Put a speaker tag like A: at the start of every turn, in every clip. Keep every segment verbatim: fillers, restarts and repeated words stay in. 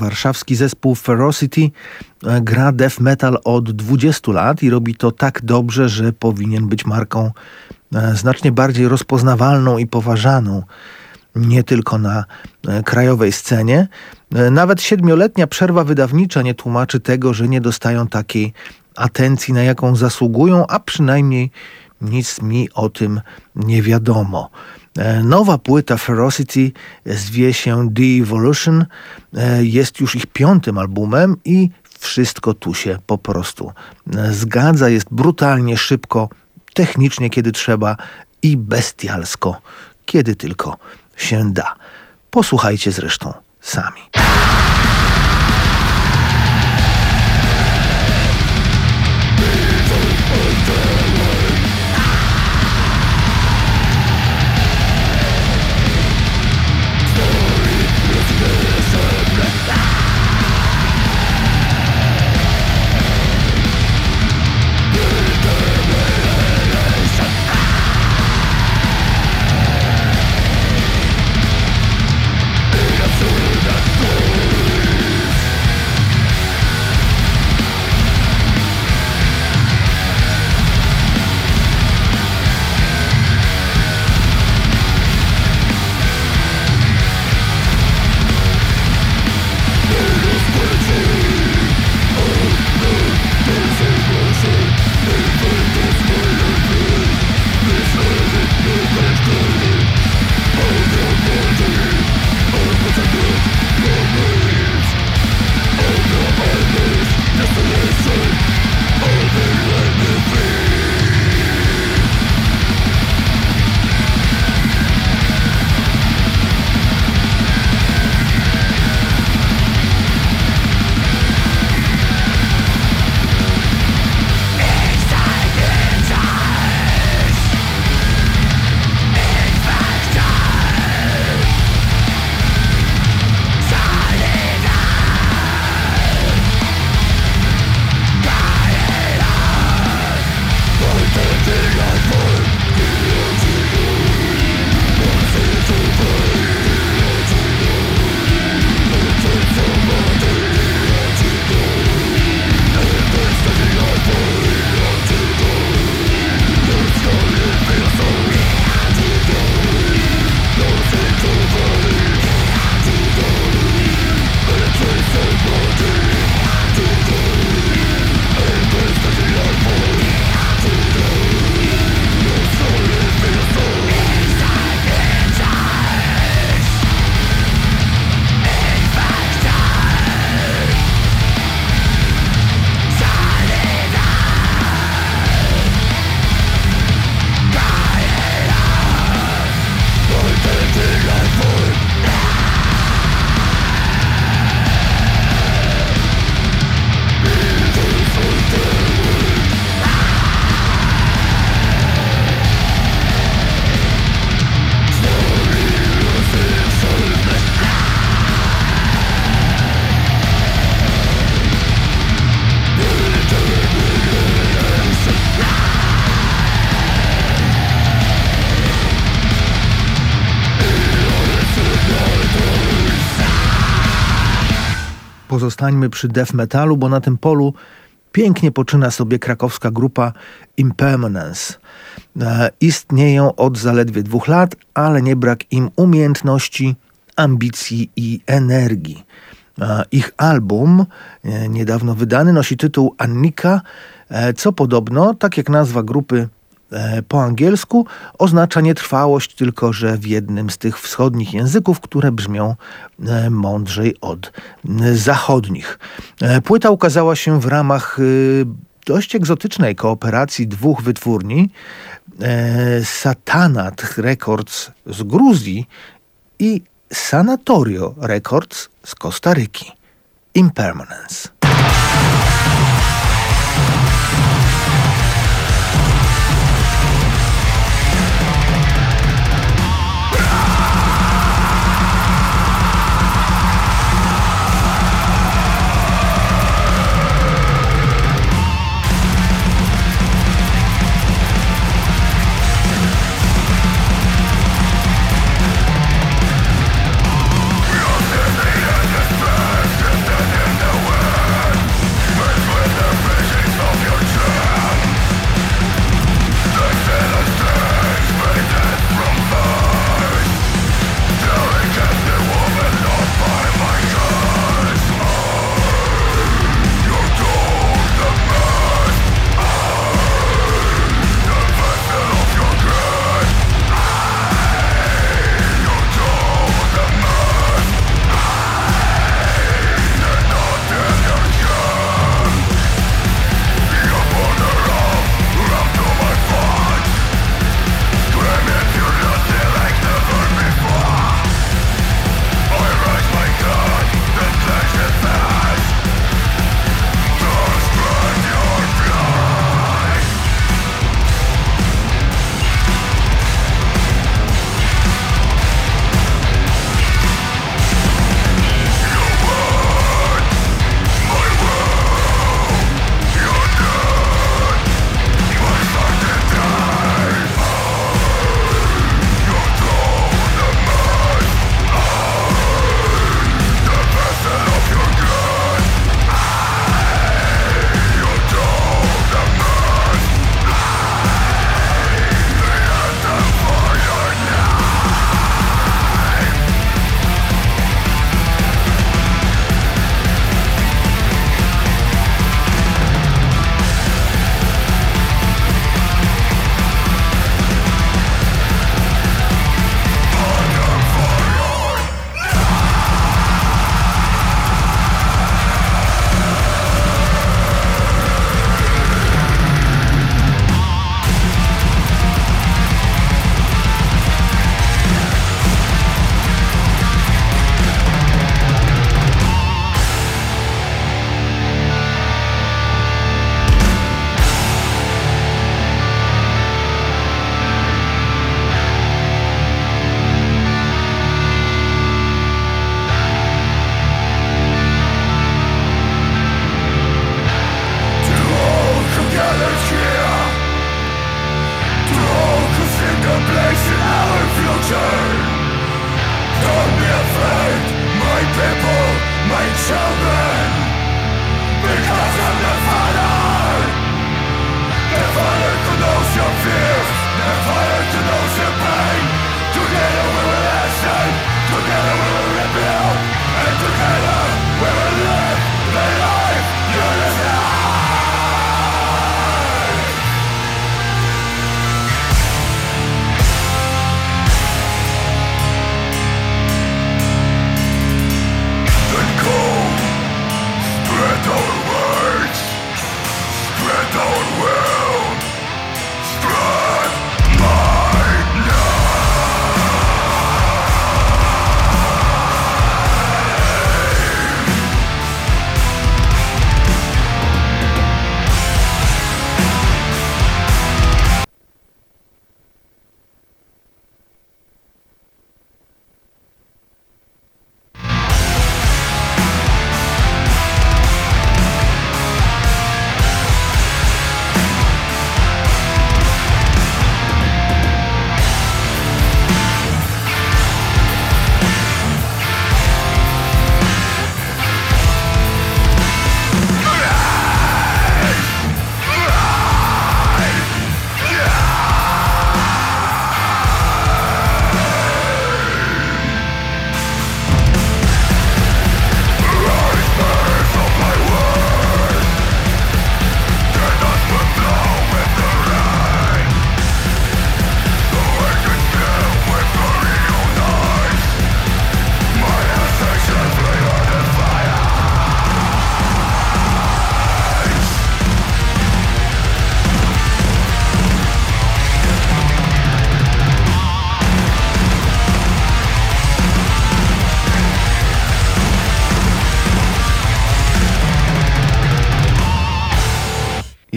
A: Warszawski zespół Ferocity gra death metal od dwudziestu lat i robi to tak dobrze, że powinien być marką znacznie bardziej rozpoznawalną i poważaną, nie tylko na krajowej scenie. Nawet siedmioletnia przerwa wydawnicza nie tłumaczy tego, że nie dostają takiej atencji, na jaką zasługują, a przynajmniej nic mi o tym nie wiadomo. Nowa płyta Ferocity zwie się The Evolution, jest już ich piątym albumem i wszystko tu się po prostu zgadza. Jest brutalnie, szybko, technicznie kiedy trzeba i bestialsko, kiedy tylko się da. Posłuchajcie zresztą sami. Pozostańmy przy death metalu, bo na tym polu pięknie poczyna sobie krakowska grupa Impermanence. E, istnieją od zaledwie dwóch lat, ale nie brak im umiejętności, ambicji i energii. E, ich album, e, niedawno wydany, nosi tytuł Annika, e, co podobno, tak jak nazwa grupy e, po angielsku, oznacza nietrwałość, tylko że w jednym z tych wschodnich języków, które brzmią e, mądrzej od e, zachodnich. E, płyta ukazała się w ramach e, dość egzotycznej kooperacji dwóch wytwórni, e, Satanat Records z Gruzji i Sanatorio Records z Kostaryki. Impermanence.
B: You're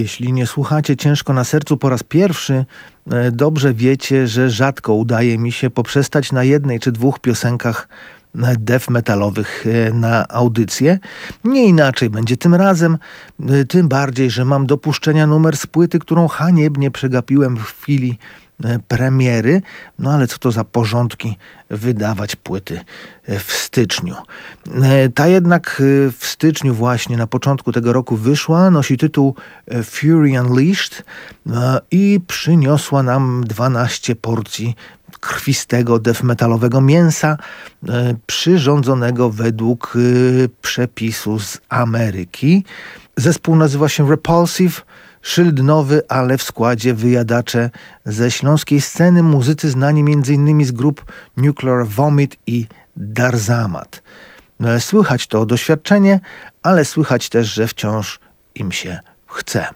A: Jeśli nie słuchacie Ciężko na sercu po raz pierwszy, dobrze wiecie, że rzadko udaje mi się poprzestać na jednej czy dwóch piosenkach death metalowych na audycję. Nie inaczej będzie tym razem, tym bardziej, że mam do puszczenia numer z płyty, którą haniebnie przegapiłem w chwili premiery. No ale co to za porządki wydawać płyty w styczniu. Ta jednak w styczniu właśnie, na początku tego roku wyszła, nosi tytuł Fury Unleashed i przyniosła nam dwanaście porcji krwistego death metalowego mięsa przyrządzonego według przepisu z Ameryki. Zespół nazywa się Repulsive, szyld nowy, ale w składzie wyjadacze ze śląskiej sceny, muzycy znani m.in. z grup Nuclear Vomit i Darzamat. Słychać to doświadczenie, ale słychać też, że wciąż im się chce.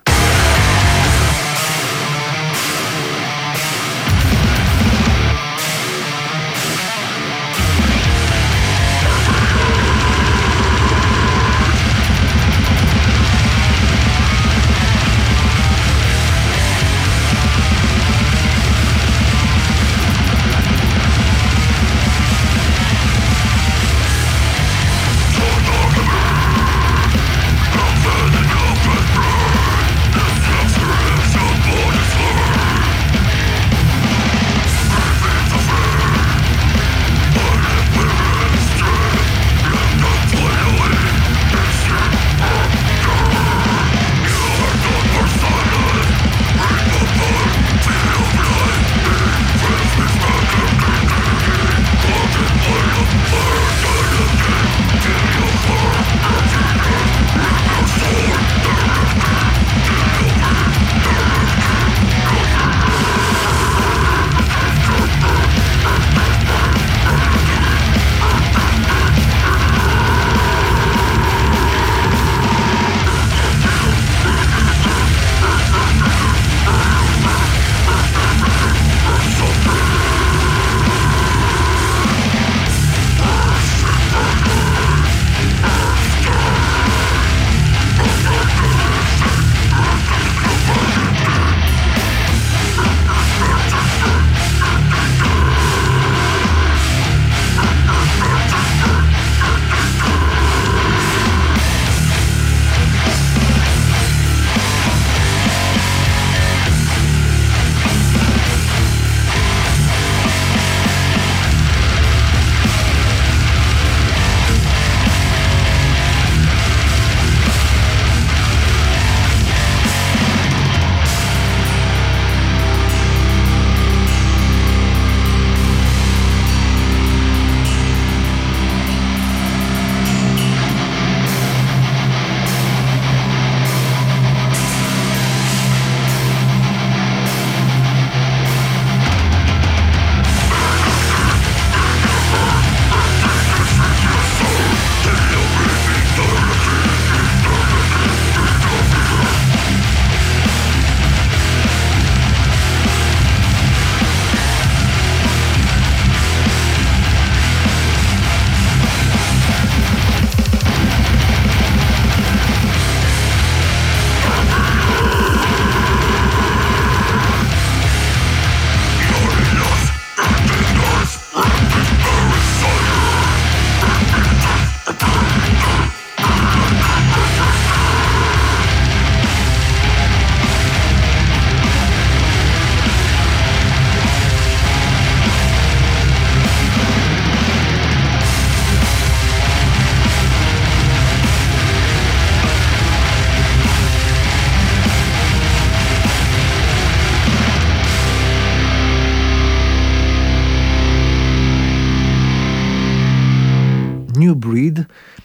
A: New Breed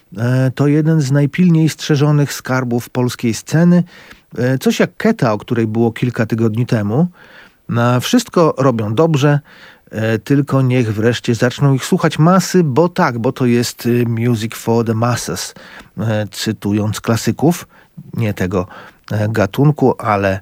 A: to jeden z najpilniej strzeżonych skarbów polskiej sceny. Coś jak Keta, o której było kilka tygodni temu. Wszystko robią dobrze, tylko niech wreszcie zaczną ich słuchać masy, bo tak, bo to jest music for the masses, cytując klasyków, nie tego gatunku, ale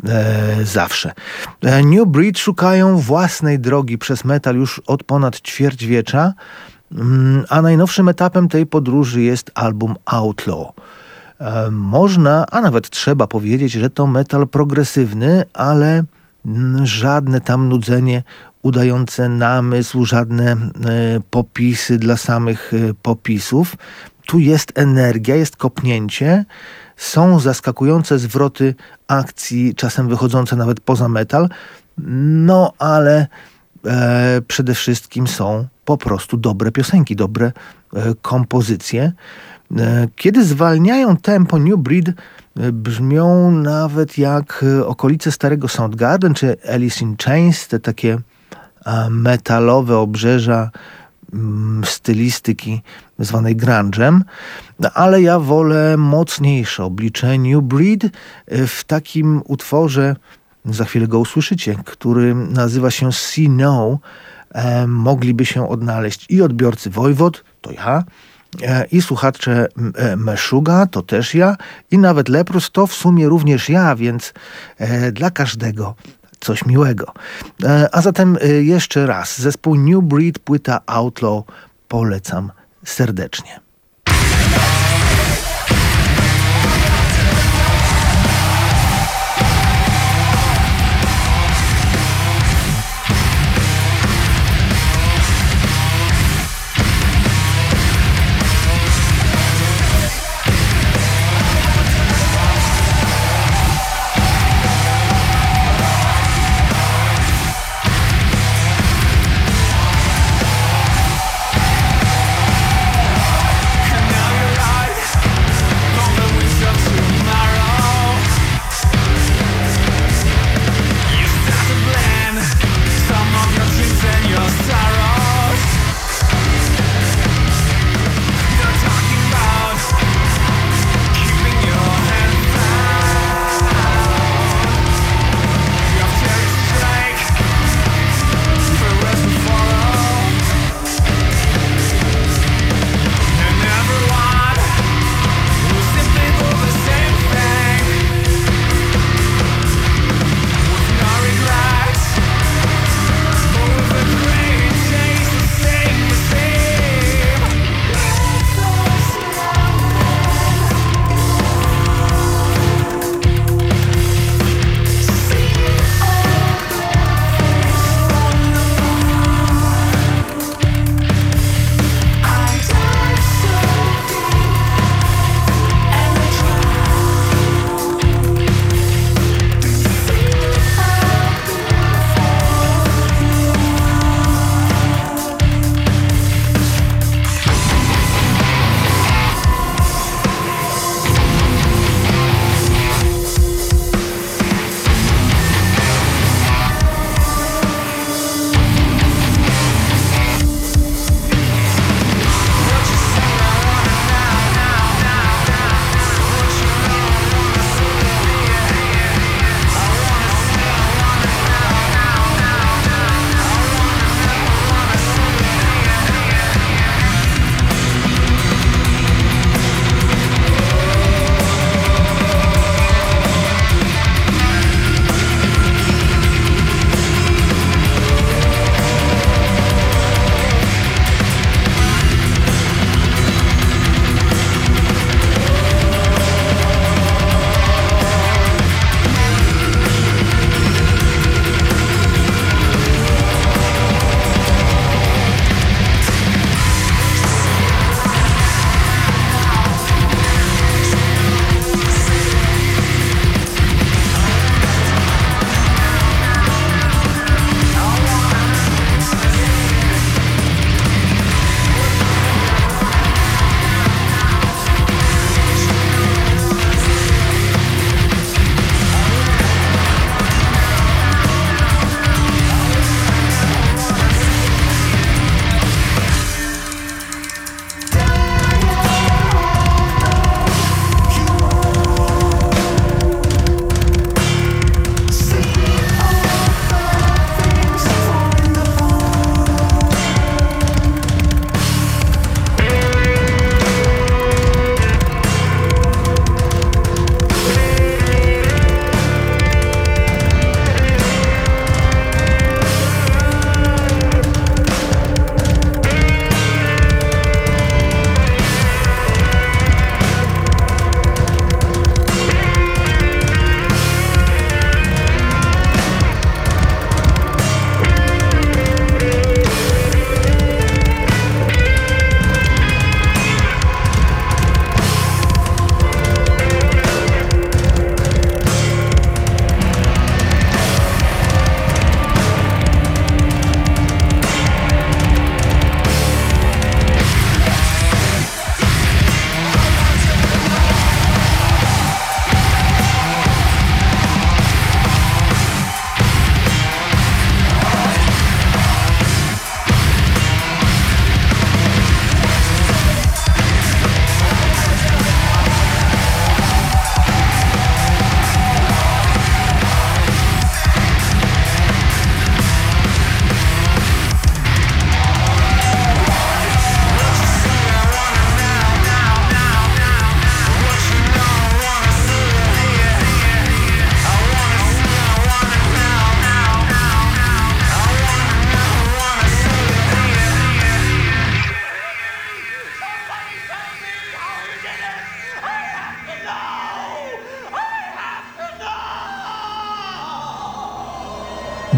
A: e, zawsze. New Breed szukają własnej drogi przez metal już od ponad ćwierćwiecza, a najnowszym etapem tej podróży jest album Outlaw. Można, a nawet trzeba powiedzieć, że to metal progresywny, ale żadne tam nudzenie udające namysł, żadne popisy dla samych popisów. Tu jest energia, jest kopnięcie, są zaskakujące zwroty akcji, czasem wychodzące nawet poza metal, no ale e, przede wszystkim są po prostu dobre piosenki, dobre e, kompozycje. E, kiedy zwalniają tempo, New Breed e, brzmią nawet jak e, okolice starego Soundgarden czy Alice in Chains, te takie e, metalowe obrzeża stylistyki zwanej grunge'em, ale ja wolę mocniejsze oblicze New Breed w takim utworze, za chwilę go usłyszycie, który nazywa się See No. E, mogliby się odnaleźć i odbiorcy Wojwod, to ja, e, i słuchacze e, Meshuggah, to też ja, i nawet Leprous, to w sumie również ja, więc e, dla każdego coś miłego. A zatem jeszcze raz, zespół New Breed, płyta Outlaw, polecam serdecznie.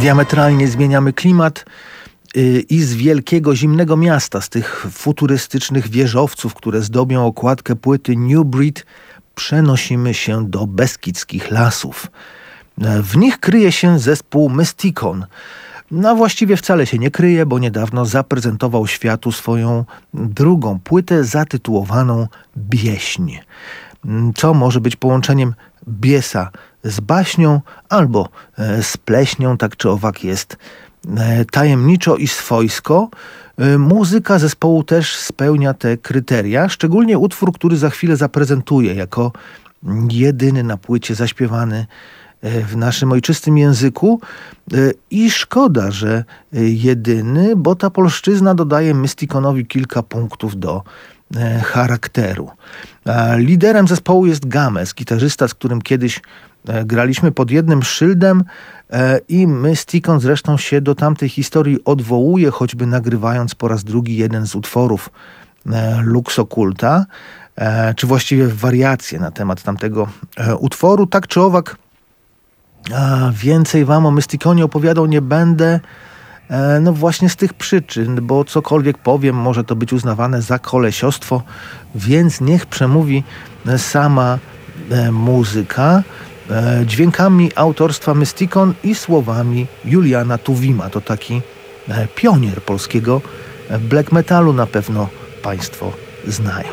A: Diametralnie zmieniamy klimat i z wielkiego, zimnego miasta, z tych futurystycznych wieżowców, które zdobią okładkę płyty New Breed, przenosimy się do beskidzkich lasów. W nich kryje się zespół Mystikon. No właściwie wcale się nie kryje, bo niedawno zaprezentował światu swoją drugą płytę zatytułowaną Bieśń. Co może być połączeniem biesa z baśnią albo z pleśnią, tak czy owak jest tajemniczo i swojsko. Muzyka zespołu też spełnia te kryteria, szczególnie utwór, który za chwilę zaprezentuję jako jedyny na płycie zaśpiewany w naszym ojczystym języku. I szkoda, że jedyny, bo ta polszczyzna dodaje Mystikonowi kilka punktów do charakteru. Liderem zespołu jest Games, gitarzysta, z którym kiedyś graliśmy pod jednym szyldem i Mystikon zresztą się do tamtej historii odwołuje, choćby nagrywając po raz drugi jeden z utworów Lux Occulta, czy właściwie wariacje na temat tamtego utworu. Tak czy owak, więcej wam o Mystikonie opowiadał nie będę, no właśnie z tych przyczyn, bo cokolwiek powiem, może to być uznawane za kolesiostwo, więc niech przemówi sama muzyka, dźwiękami autorstwa Mystikon i słowami Juliana Tuwima. To taki pionier polskiego black metalu, na pewno państwo znają.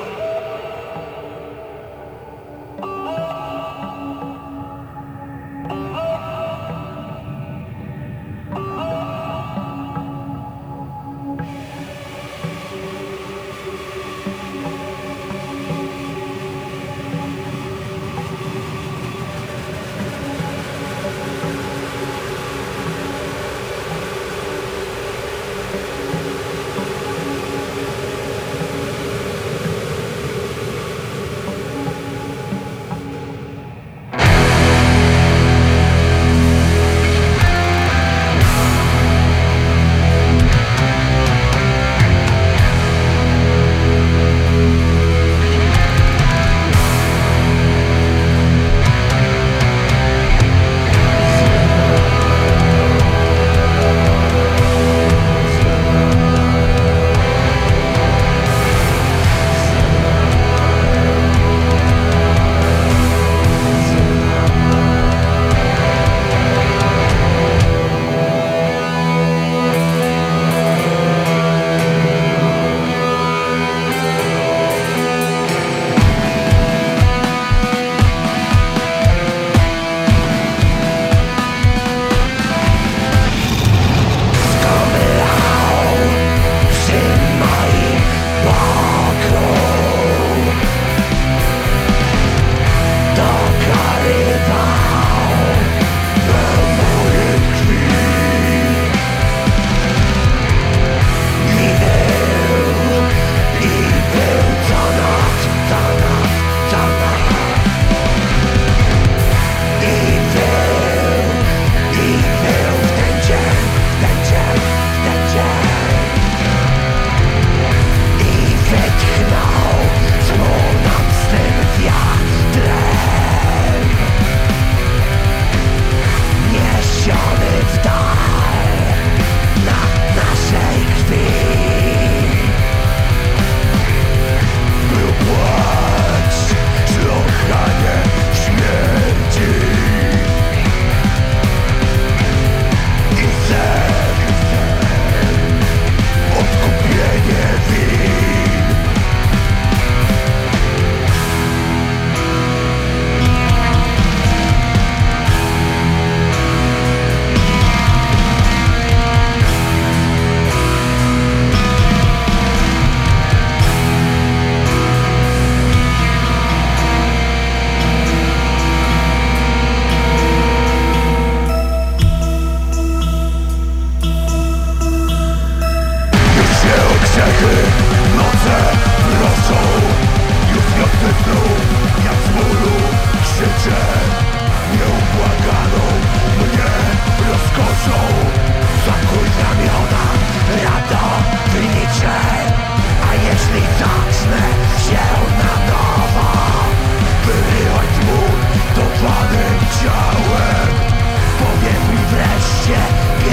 B: Ciałem, powiedz mi wreszcie,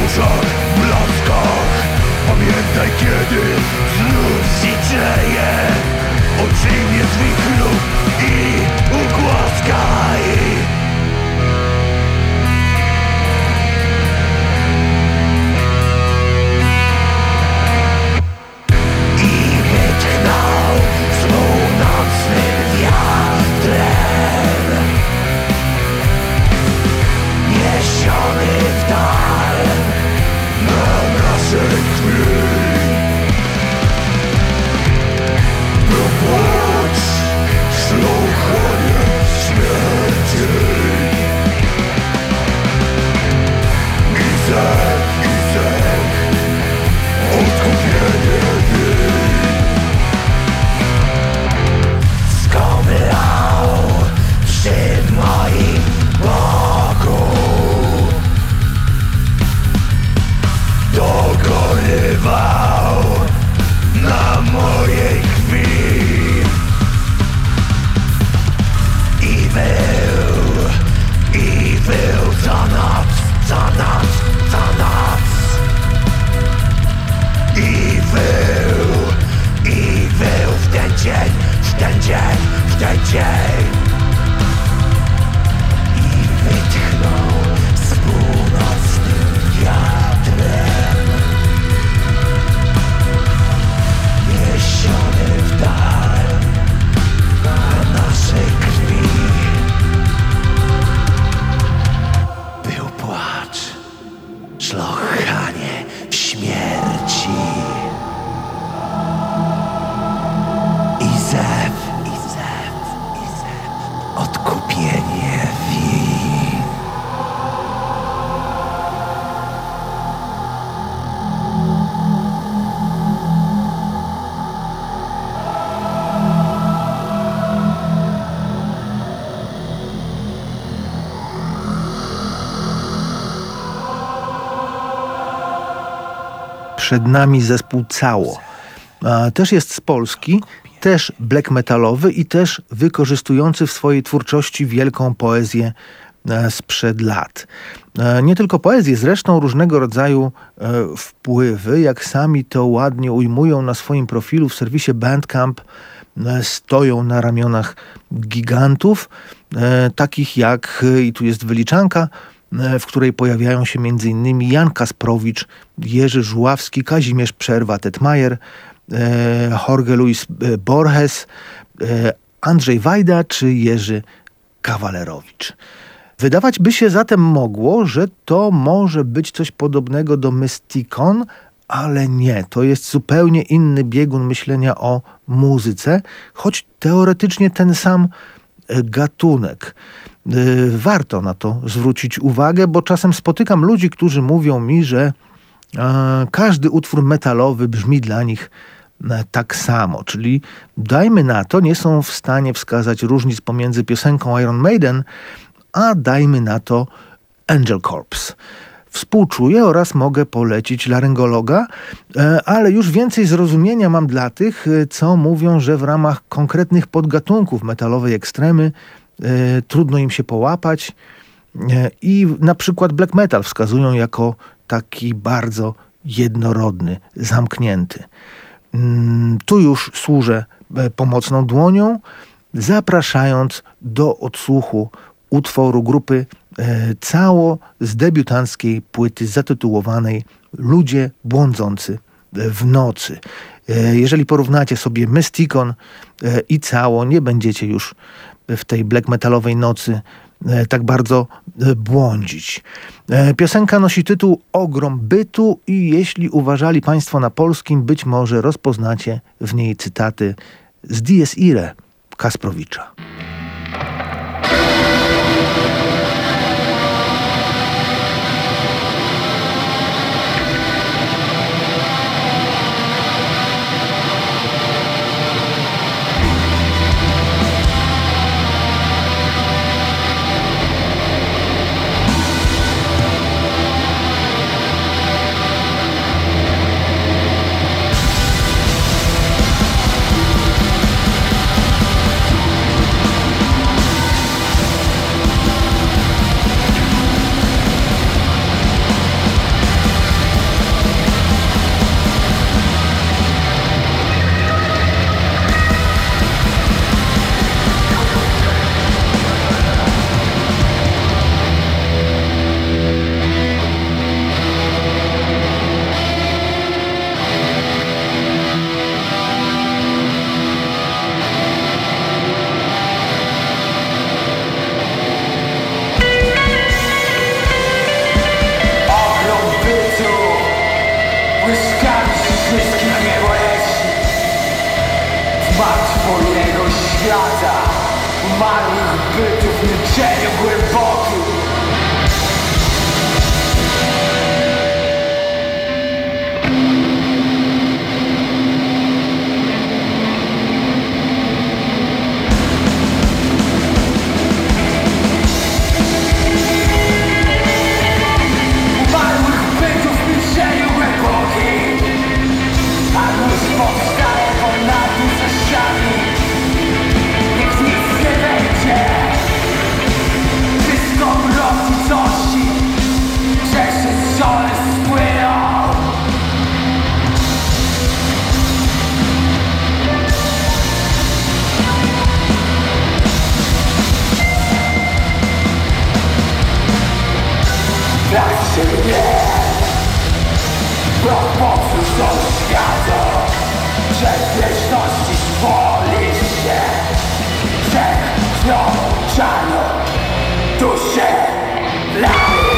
B: różach, blaskach. Pamiętaj, kiedy znów ziczeje, oczyjmie swój chlub i ugłaskaj. I wytchnął z północnym wiatrem, niesiony w dal na naszej krwi. Był płacz, szlochanie śmierci. I zek, i zek, odkupienie dni. Skomlał przy moim boku, dogonywał na mojej krwi. I był, i był co noc, co noc, co noc. I był, i był w ten dzień, w ten dzień, w ten dzień. I wytchnął z północnym wiatrem, niesiony w dal na naszej krwi. Był płacz, szlochanie śmierci. I zew, i zew, i zew, odkupienie win.
A: Przed nami zespół Cało. A też jest z Polski, też black metalowy i też wykorzystujący w swojej twórczości wielką poezję e, sprzed lat. E, nie tylko poezję, zresztą różnego rodzaju e, wpływy, jak sami to ładnie ujmują na swoim profilu w serwisie Bandcamp, e, stoją na ramionach gigantów, e, takich jak, i tu jest wyliczanka, w której pojawiają się między innymi Jan Kasprowicz, Jerzy Żuławski, Kazimierz Przerwa-Tetmajer, Jorge Luis Borges, Andrzej Wajda czy Jerzy Kawalerowicz. Wydawać by się zatem mogło, że to może być coś podobnego do Mystikon, ale nie. To jest zupełnie inny biegun myślenia o muzyce, choć teoretycznie ten sam gatunek. Warto na to zwrócić uwagę, bo czasem spotykam ludzi, którzy mówią mi, że e, każdy utwór metalowy brzmi dla nich e, tak samo. Czyli dajmy na to, nie są w stanie wskazać różnic pomiędzy piosenką Iron Maiden, a dajmy na to Angel Corpse. Współczuję oraz mogę polecić laryngologa, e, ale już więcej zrozumienia mam dla tych, co mówią, że w ramach konkretnych podgatunków metalowej ekstremy E, trudno im się połapać e, i na przykład black metal wskazują jako taki bardzo jednorodny, zamknięty. Mm, tu już służę e, pomocną dłonią, zapraszając do odsłuchu utworu grupy e, Cało z debiutanckiej płyty zatytułowanej Ludzie błądzący w nocy. E, jeżeli porównacie sobie Mystikon e, i Cało, nie będziecie już w tej black metalowej nocy e, tak bardzo e, błądzić. E, piosenka nosi tytuł Ogrom bytu i jeśli uważali Państwo na polskim, być może rozpoznacie w niej cytaty z Dies Irae Kasprowicza.
B: straszy mnie. Propozył do świata, że wieczności swoli się, że krwią czarną duszę lamy.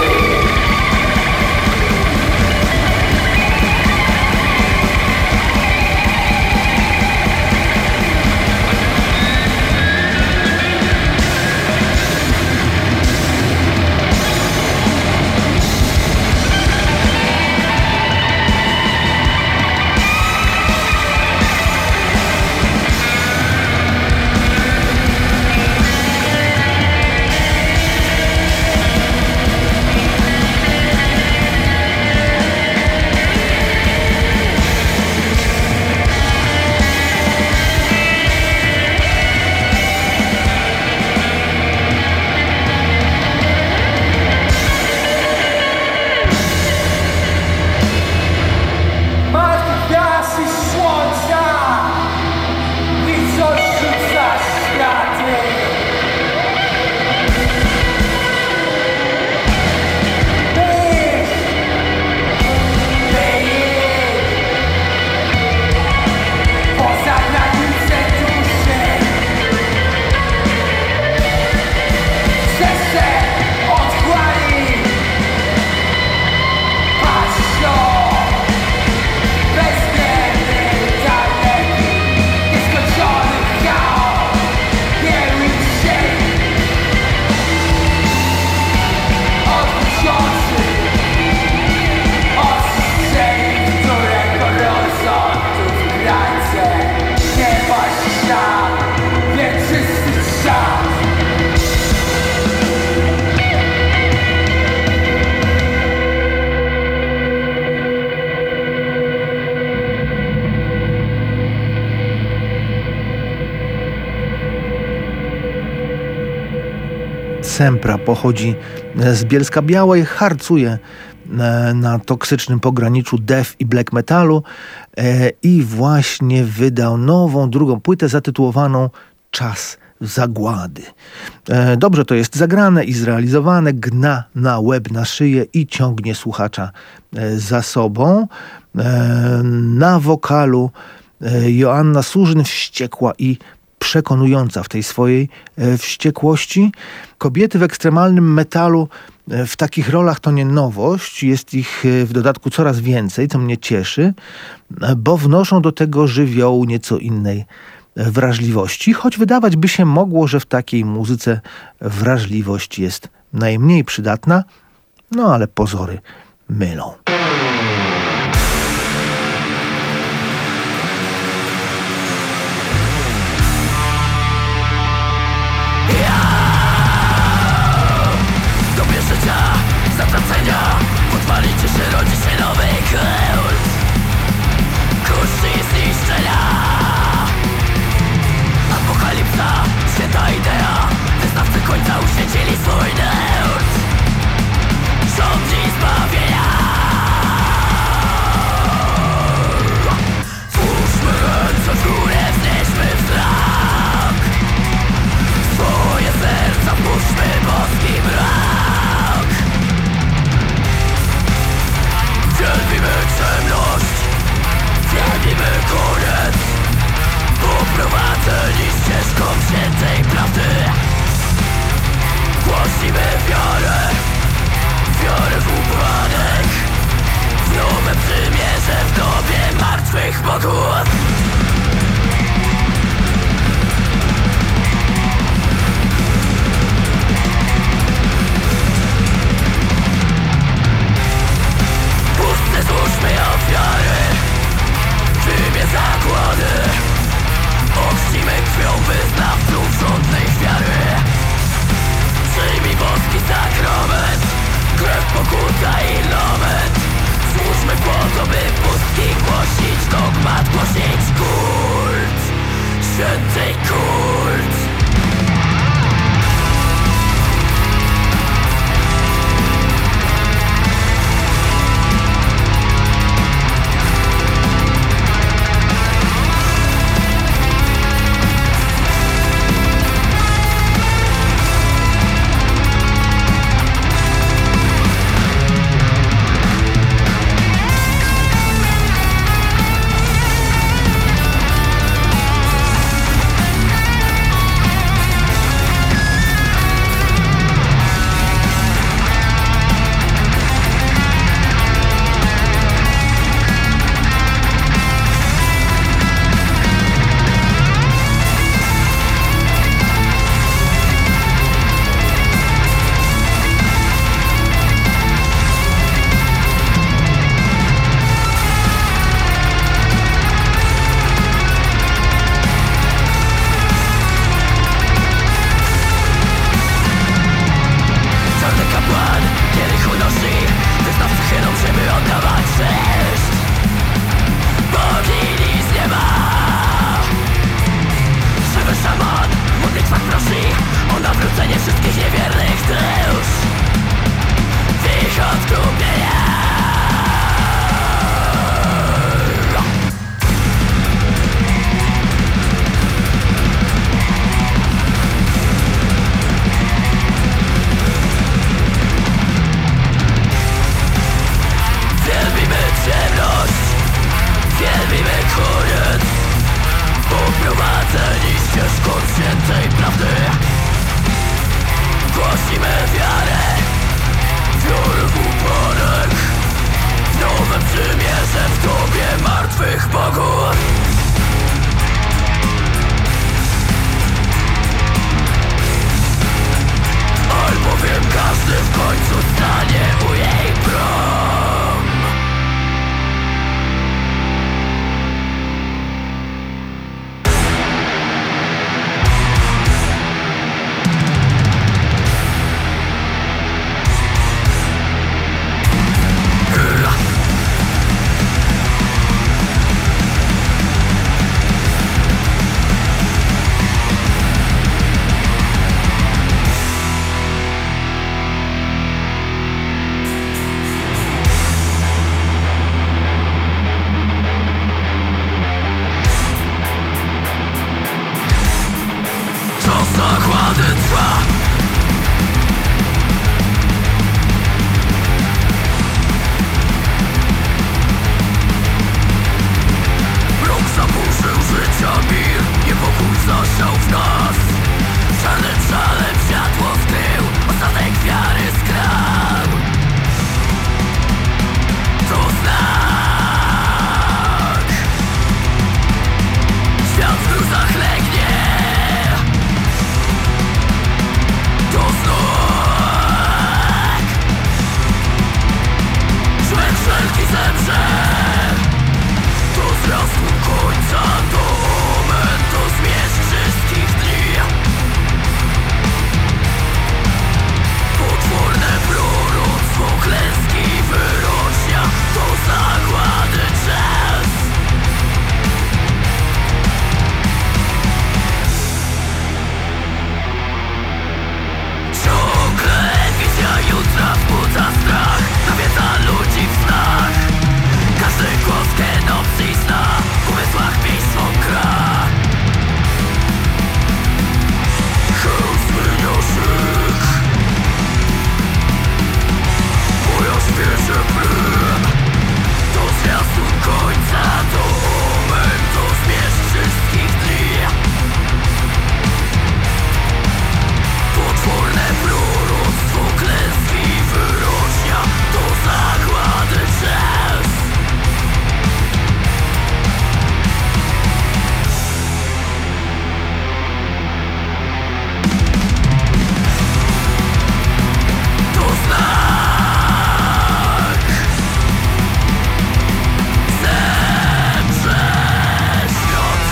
A: Sempra pochodzi z Bielska Białej, harcuje na toksycznym pograniczu death i black metalu i właśnie wydał nową, drugą płytę zatytułowaną Czas Zagłady. Dobrze to jest zagrane i zrealizowane, gna na łeb, na szyję i ciągnie słuchacza za sobą. Na wokalu Joanna Surzyn, wściekła i przekonująca w tej swojej wściekłości. Kobiety w ekstremalnym metalu w takich rolach to nie nowość. Jest ich w dodatku coraz więcej, co mnie cieszy, bo wnoszą do tego żywiołu nieco innej wrażliwości. Choć wydawać by się mogło, że w takiej muzyce wrażliwość jest najmniej przydatna, no ale pozory mylą.
C: Podpalicie się, rodzi się nowy kult. Kuszy i zniszczenia. Apokalipsa, święta idea. Wyznawcy końca uświęcili swój nurt. Rządzi zbawienia. Twórzmy ręce w górę, wznieśmy wzrok. Swoje serca puszczmy boski mrok. Wielbimy ciemność, wielbimy koniec. Poprowadzeni ścieżką świętej prawdy. Głosimy wiarę, wiarę w upadek. W nowe przymierze w dobie martwych bogów. Złóżmy ofiary w imię zagłady. Ochrzcimy krwią wyznawców żądnej wiary. Przyjmij boski zakron. zachwyceni ścieżką świętej prawdy. Głosimy wiarę, wiarę w upadek, w nowym przymierze w Tobie martwych bogów. Albowiem każdy w końcu stanie u jej bram. Zakłady trwa. Rok zaburzył życia mir, niepokój zasiał w nas. Czarnym żalem światło wkrył, ostatek wiary skradł. To znak. Świat w gruzach legnie. Wszelki zemrze. Do zrastu końca, do momentu zmierzch wszystkich dni. Potworne proroctwo, klęski wyrocznia, to zagłady czas. Ciągle wizja jutra wzbudza strach, nawiedza ludzi w snach. Każdy głos genopsji zna, w umysłach miejscą gra. Hełm zmienia szyk, moja świeże plyn. To zwiastun końca, to omen, to zmierzch wszystkich dni. Potworne proroctwo, klęski wyrocznia, to zagłady czas. To znak. Zemrze świat.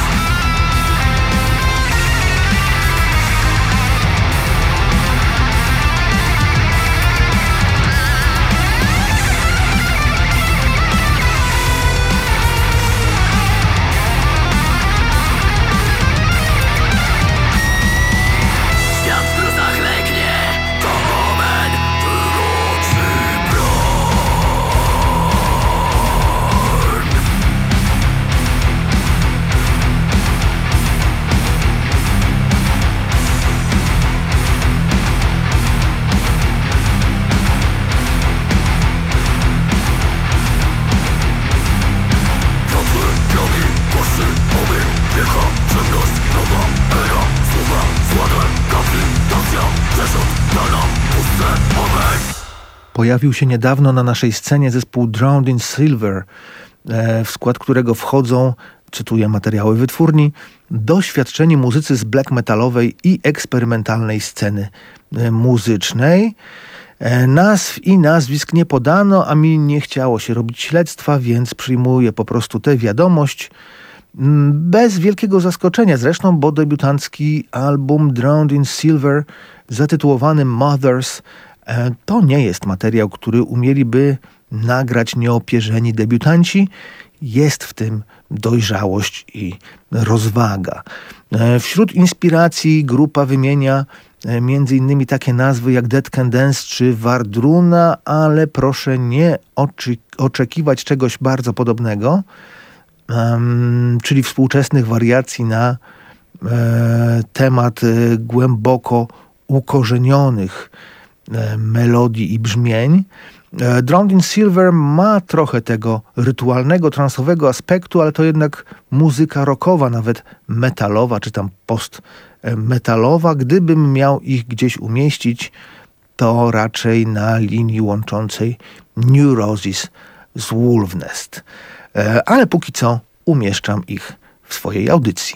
C: Świat w gruzach legnie, to moment wyroczy broń. Kropły, drogi, głosy, mowy, wielka ciemność, nowa era, słowa, zładem, kapitacja, przeszód, dana, puste, amen.
A: Pojawił się niedawno na naszej scenie zespół Drowned in Silver, e, w skład którego wchodzą, cytuję materiały wytwórni, doświadczeni muzycy z black metalowej i eksperymentalnej sceny e, muzycznej. E, nazw i nazwisk nie podano, a mi nie chciało się robić śledztwa, więc przyjmuję po prostu tę wiadomość mm, bez wielkiego zaskoczenia zresztą, bo debiutancki album Drowned in Silver zatytułowany Mothers e, to nie jest materiał, który umieliby nagrać nieopierzeni debiutanci. Jest w tym dojrzałość i rozwaga. E, wśród inspiracji grupa wymienia e, między innymi takie nazwy jak Dead Can Dance czy Wardruna, ale proszę nie oczy- oczekiwać czegoś bardzo podobnego, um, czyli współczesnych wariacji na e, temat e, głęboko ukorzenionych e, melodii i brzmień. E, Drowned in Silver ma trochę tego rytualnego, transowego aspektu, ale to jednak muzyka rockowa, nawet metalowa, czy tam post-metalowa. Gdybym miał ich gdzieś umieścić, to raczej na linii łączącej New Roses z Wolf Nest. E, ale póki co umieszczam ich w swojej audycji.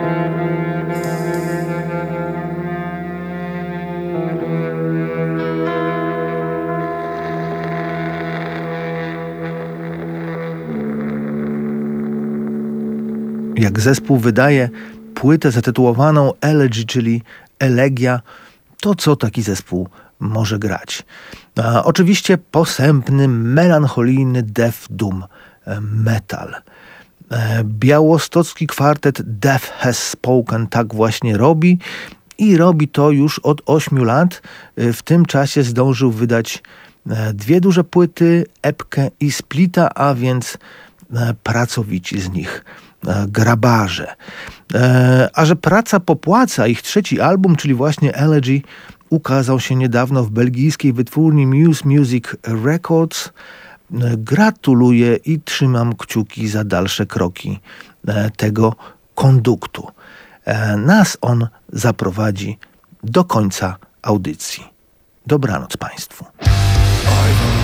A: Jak zespół wydaje płytę zatytułowaną Elegy, czyli Elegia, to co taki zespół może grać? A, oczywiście posępny, melancholijny death doom metal. E, białostocki kwartet Death Has Spoken tak właśnie robi i robi to już od ośmiu lat. E, w tym czasie zdążył wydać e, dwie duże płyty, epkę i splita, a więc e, pracowici z nich grabarze. E, a że praca popłaca, ich trzeci album, czyli właśnie Elegy, ukazał się niedawno w belgijskiej wytwórni Muse Music Records. E, gratuluję i trzymam kciuki za dalsze kroki e, tego konduktu. E, nas on zaprowadzi do końca audycji. Dobranoc Państwu.